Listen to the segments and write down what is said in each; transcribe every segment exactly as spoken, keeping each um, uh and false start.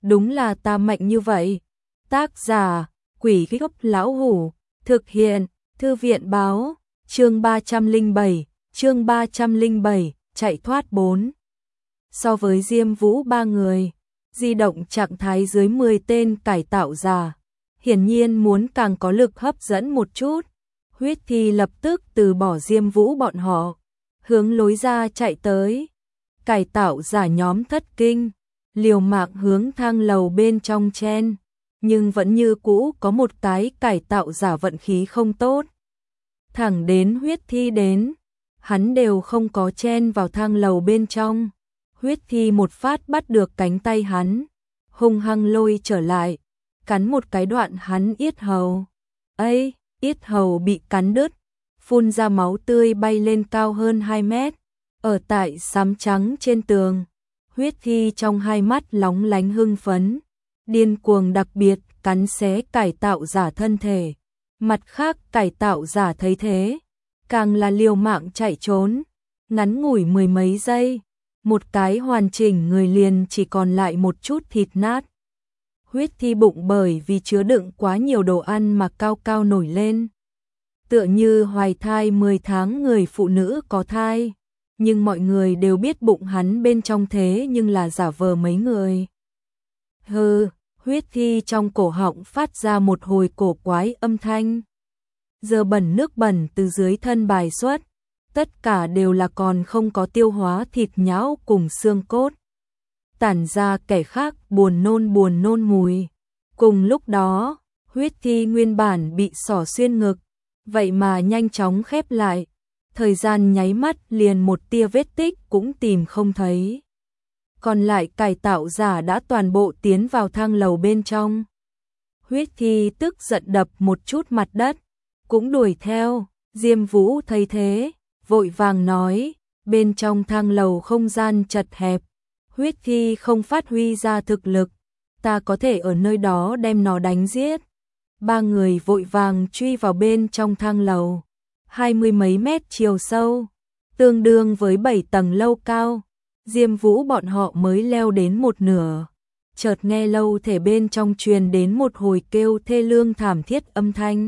đúng là ta mạnh như vậy. Tác giả, Quỷ Gốc Lão Hủ, thực hiện, Thư viện báo, chương ba trăm lẻ bảy, chương ba trăm lẻ bảy, chạy thoát bốn. So với Diêm Vũ ba người, di động trạng thái dưới mười tên cải tạo giả, hiển nhiên muốn càng có lực hấp dẫn một chút. Huyết Thi lập tức từ bỏ Diêm Vũ bọn họ, hướng lối ra chạy tới. Cải tạo giả nhóm thất kinh, liều mạng hướng thang lầu bên trong chen, nhưng vẫn như cũ có một cái cải tạo giả vận khí không tốt. Thẳng đến Huyết Thi đến, hắn đều không có chen vào thang lầu bên trong. Huyết Thi một phát bắt được cánh tay hắn, hung hăng lôi trở lại, cắn một cái đoạn hắn yết hầu. Ây, yết hầu bị cắn đứt, phun ra máu tươi bay lên cao hơn hai mét. Ở tại xám trắng trên tường, Huyết Thi trong hai mắt lóng lánh hưng phấn, điên cuồng đặc biệt cắn xé cải tạo giả thân thể. Mặt khác cải tạo giả thấy thế, càng là liều mạng chạy trốn, ngắn ngủi mười mấy giây, một cái hoàn chỉnh người liền chỉ còn lại một chút thịt nát. Huyết Thi bụng bởi vì chứa đựng quá nhiều đồ ăn mà cao cao nổi lên, tựa như hoài thai mười tháng người phụ nữ có thai. Nhưng mọi người đều biết bụng hắn bên trong thế nhưng là giả vờ mấy người. Hừ, Huyết Thi trong cổ họng phát ra một hồi cổ quái âm thanh. Giờ bẩn nước bẩn từ dưới thân bài xuất, tất cả đều là còn không có tiêu hóa thịt nhão cùng xương cốt. Tản ra kẻ khác buồn nôn buồn nôn mùi. Cùng lúc đó, Huyết Thi nguyên bản bị xỏ xuyên ngực, vậy mà nhanh chóng khép lại. Thời gian nháy mắt liền một tia vết tích cũng tìm không thấy. Còn lại cải tạo giả đã toàn bộ tiến vào thang lầu bên trong. Huyết Thi tức giận đập một chút mặt đất, cũng đuổi theo. Diêm Vũ thấy thế, vội vàng nói, bên trong thang lầu không gian chật hẹp, Huyết Thi không phát huy ra thực lực, ta có thể ở nơi đó đem nó đánh giết. Ba người vội vàng truy vào bên trong thang lầu. Hai mươi mấy mét chiều sâu, tương đương với bảy tầng lâu cao. Diêm Vũ bọn họ mới leo đến một nửa, chợt nghe lâu thể bên trong truyền đến một hồi kêu thê lương thảm thiết âm thanh.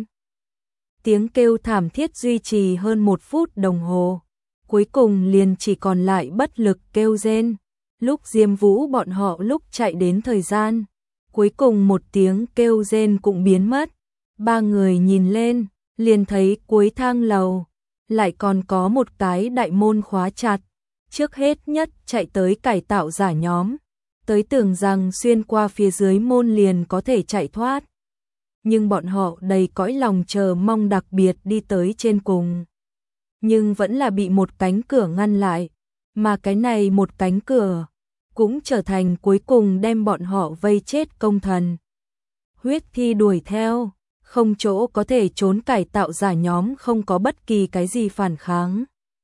Tiếng kêu thảm thiết duy trì hơn một phút đồng hồ, cuối cùng liền chỉ còn lại bất lực kêu rên. Lúc Diêm Vũ bọn họ lúc chạy đến thời gian, cuối cùng một tiếng kêu rên cũng biến mất. Ba người nhìn lên, liền thấy cuối thang lầu lại còn có một cái đại môn khóa chặt. Trước hết nhất chạy tới cải tạo giả nhóm, tới tưởng rằng xuyên qua phía dưới môn liền có thể chạy thoát. Nhưng bọn họ đầy cõi lòng chờ mong đặc biệt đi tới trên cùng, nhưng vẫn là bị một cánh cửa ngăn lại, mà cái này một cánh cửa cũng trở thành cuối cùng đem bọn họ vây chết công thần. Huyết Thi đuổi theo, không chỗ có thể trốn, cải tạo giả nhóm không có bất kỳ cái gì phản kháng,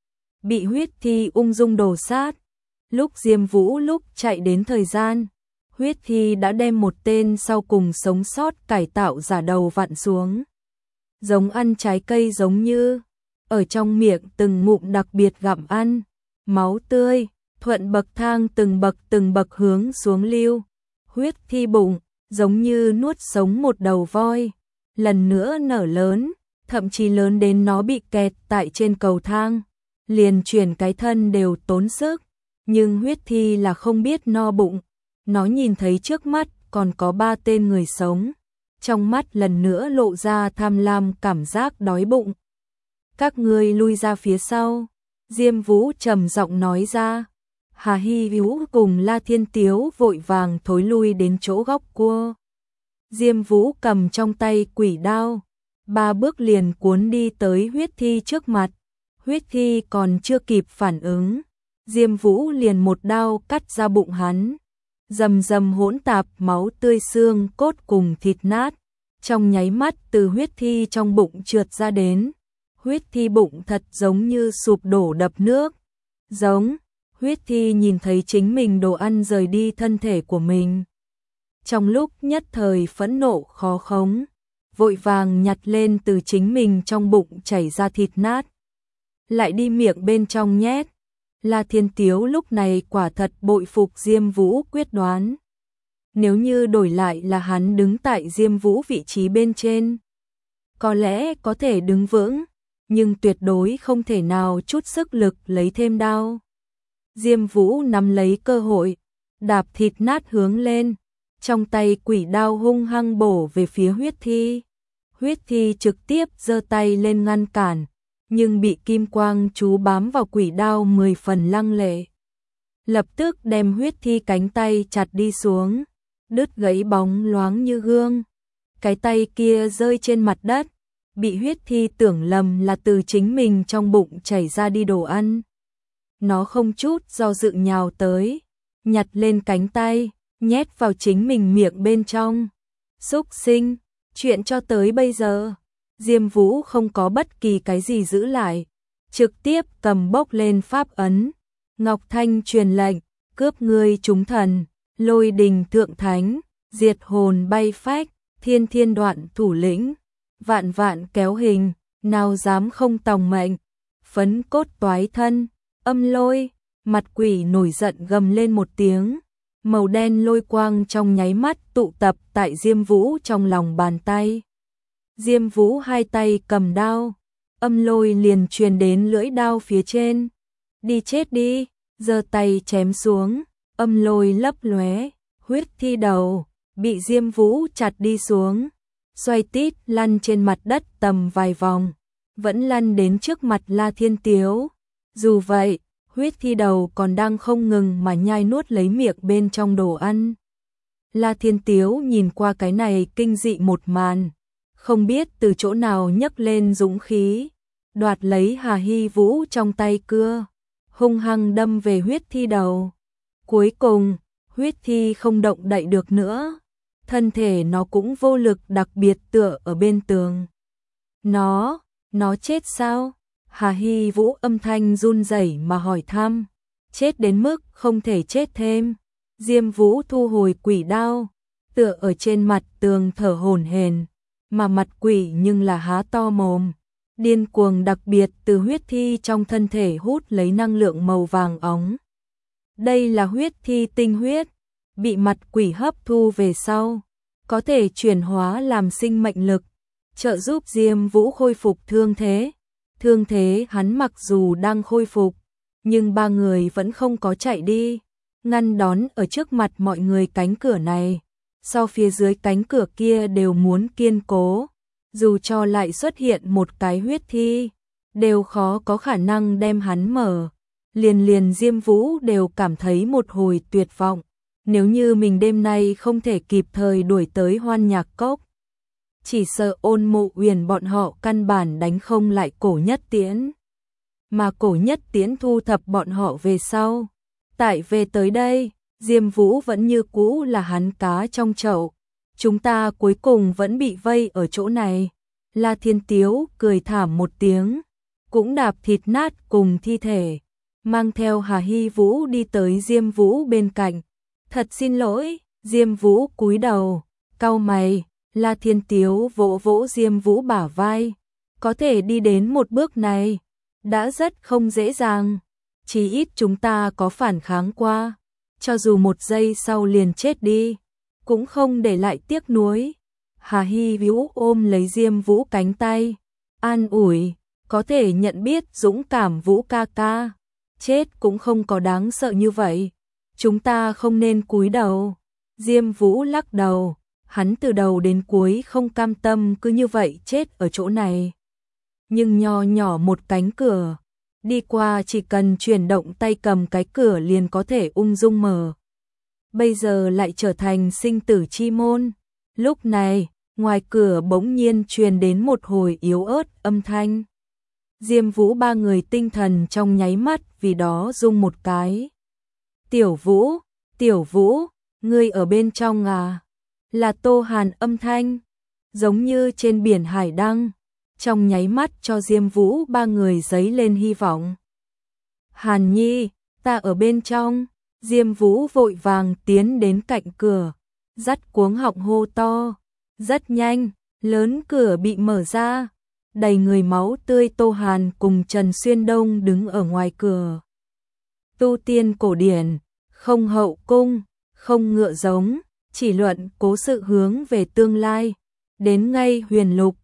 bị Huyết Thi ung dung đổ sát. Lúc Diêm Vũ lúc chạy đến thời gian, Huyết Thi đã đem một tên sau cùng sống sót cải tạo giả đầu vặn xuống, giống ăn trái cây giống như, ở trong miệng từng ngụm đặc biệt gặm ăn, máu tươi thuận bậc thang từng bậc từng bậc hướng xuống lưu. Huyết Thi bụng giống như nuốt sống một đầu voi, lần nữa nở lớn, thậm chí lớn đến nó bị kẹt tại trên cầu thang, liền chuyển cái thân đều tốn sức. Nhưng Huyết Thi là không biết no bụng, nó nhìn thấy trước mắt còn có ba tên người sống, trong mắt lần nữa lộ ra tham lam cảm giác đói bụng. Các ngươi lui ra phía sau, Diêm Vũ trầm giọng nói ra. Hà Hy Vũ cùng La Thiên Tiếu vội vàng thối lui đến chỗ góc cua. Diêm Vũ cầm trong tay quỷ đao, ba bước liền cuốn đi tới Huyết Thi trước mặt. Huyết Thi còn chưa kịp phản ứng, Diêm Vũ liền một đao cắt ra bụng hắn, rầm rầm hỗn tạp máu tươi xương cốt cùng thịt nát, trong nháy mắt từ Huyết Thi trong bụng trượt ra đến. Huyết Thi bụng thật giống như sụp đổ đập nước, giống. Huyết Thi nhìn thấy chính mình đồ ăn rời đi thân thể của mình, trong lúc nhất thời phẫn nộ khó khống, vội vàng nhặt lên từ chính mình trong bụng chảy ra thịt nát, lại đi miệng bên trong nhét. La Thiên Tiếu lúc này quả thật bội phục Diêm Vũ quyết đoán. Nếu như đổi lại là hắn đứng tại Diêm Vũ vị trí bên trên, có lẽ có thể đứng vững, nhưng tuyệt đối không thể nào chút sức lực lấy thêm đao. Diêm Vũ nắm lấy cơ hội, đạp thịt nát hướng lên, trong tay quỷ đao hung hăng bổ về phía Huyết Thi. Huyết Thi trực tiếp giơ tay lên ngăn cản, nhưng bị kim quang chú bám vào quỷ đao mười phần lăng lệ. Lập tức đem Huyết Thi cánh tay chặt đi xuống, đứt gãy bóng loáng như gương. Cái tay kia rơi trên mặt đất, bị Huyết Thi tưởng lầm là từ chính mình trong bụng chảy ra đi đồ ăn. Nó không chút do dự nhào tới, nhặt lên cánh tay, nhét vào chính mình miệng bên trong. Xúc sinh, chuyện cho tới bây giờ, Diêm Vũ không có bất kỳ cái gì giữ lại, trực tiếp cầm bốc lên pháp ấn. Ngọc Thanh truyền lệnh, cướp ngươi chúng thần, lôi đình thượng thánh, diệt hồn bay phách, thiên thiên đoạn thủ lĩnh, vạn vạn kéo hình, nào dám không tòng mệnh, phấn cốt toái thân, âm lôi, mặt quỷ nổi giận gầm lên một tiếng, màu đen lôi quang trong nháy mắt tụ tập tại Diêm Vũ trong lòng bàn tay. Diêm Vũ hai tay cầm đao, âm lôi liền truyền đến lưỡi đao phía trên. Đi chết đi, giơ tay chém xuống, âm lôi lấp lóe, Huyết Thi đầu bị Diêm Vũ chặt đi xuống, xoay tít lăn trên mặt đất tầm vài vòng, vẫn lăn đến trước mặt La Thiên Tiếu. Dù vậy, Huyết Thi đầu còn đang không ngừng mà nhai nuốt lấy miệng bên trong đồ ăn. La Thiên Tiếu nhìn qua cái này kinh dị một màn, không biết từ chỗ nào nhấc lên dũng khí, đoạt lấy Hà Hy Vũ trong tay cưa, hung hăng đâm về Huyết Thi đầu. Cuối cùng, Huyết Thi không động đậy được nữa, thân thể nó cũng vô lực đặc biệt tựa ở bên tường. Nó, nó chết sao? Hà Hy Vũ âm thanh run rẩy mà hỏi thăm. Chết đến mức không thể chết thêm. Diêm Vũ thu hồi quỷ đao, tựa ở trên mặt tường thở hổn hển, mà mặt quỷ nhưng là há to mồm, điên cuồng đặc biệt từ Huyết Thi trong thân thể hút lấy năng lượng màu vàng óng. Đây là Huyết Thi tinh huyết, bị mặt quỷ hấp thu về sau, có thể chuyển hóa làm sinh mệnh lực, trợ giúp Diêm Vũ khôi phục thương thế. Thương thế hắn mặc dù đang khôi phục, nhưng ba người vẫn không có chạy đi, ngăn đón ở trước mặt mọi người cánh cửa này. Sau phía dưới cánh cửa kia đều muốn kiên cố, dù cho lại xuất hiện một cái Huyết Thi, đều khó có khả năng đem hắn mở. Liền liền Diêm Vũ đều cảm thấy một hồi tuyệt vọng, nếu như mình đêm nay không thể kịp thời đuổi tới Hoan Nhạc Cốc, chỉ sợ Ôn Mộ Uyển bọn họ căn bản đánh không lại Cổ Nhất Tiễn. Mà Cổ Nhất Tiễn thu thập bọn họ về sau. Tại về tới đây, Diêm Vũ vẫn như cũ là hắn cá trong chậu. Chúng ta cuối cùng vẫn bị vây ở chỗ này. La Thiên Tiếu cười thảm một tiếng, cũng đạp thịt nát cùng thi thể, mang theo Hà Hy Vũ đi tới Diêm Vũ bên cạnh. Thật xin lỗi, Diêm Vũ cúi đầu, cau mày. La Thiên Tiếu vỗ vỗ Diêm Vũ bả vai, có thể đi đến một bước này, đã rất không dễ dàng, chỉ ít chúng ta có phản kháng qua, cho dù một giây sau liền chết đi, cũng không để lại tiếc nuối. Hà Hy Vũ ôm lấy Diêm Vũ cánh tay, an ủi, có thể nhận biết dũng cảm Vũ ca ca, chết cũng không có đáng sợ như vậy, chúng ta không nên cúi đầu. Diêm Vũ lắc đầu. Hắn từ đầu đến cuối không cam tâm cứ như vậy chết ở chỗ này. Nhưng nho nhỏ một cánh cửa, đi qua chỉ cần chuyển động tay cầm cái cửa liền có thể ung dung mở. Bây giờ lại trở thành sinh tử chi môn. Lúc này, ngoài cửa bỗng nhiên truyền đến một hồi yếu ớt âm thanh. Diêm Vũ ba người tinh thần trong nháy mắt vì đó rung một cái. Tiểu Vũ, Tiểu Vũ, ngươi ở bên trong à? Là Tô Hàn âm thanh, giống như trên biển hải đăng, trong nháy mắt cho Diêm Vũ ba người dấy lên hy vọng. Hàn Nhi, ta ở bên trong. Diêm Vũ vội vàng tiến đến cạnh cửa, dắt cuống họng hô to. Rất nhanh, lớn cửa bị mở ra, đầy người máu tươi Tô Hàn cùng Trần Xuyên Đông đứng ở ngoài cửa. Tu tiên cổ điển, không hậu cung, không ngựa giống, chỉ luận cố sự hướng về tương lai. Đến ngay huyền lục,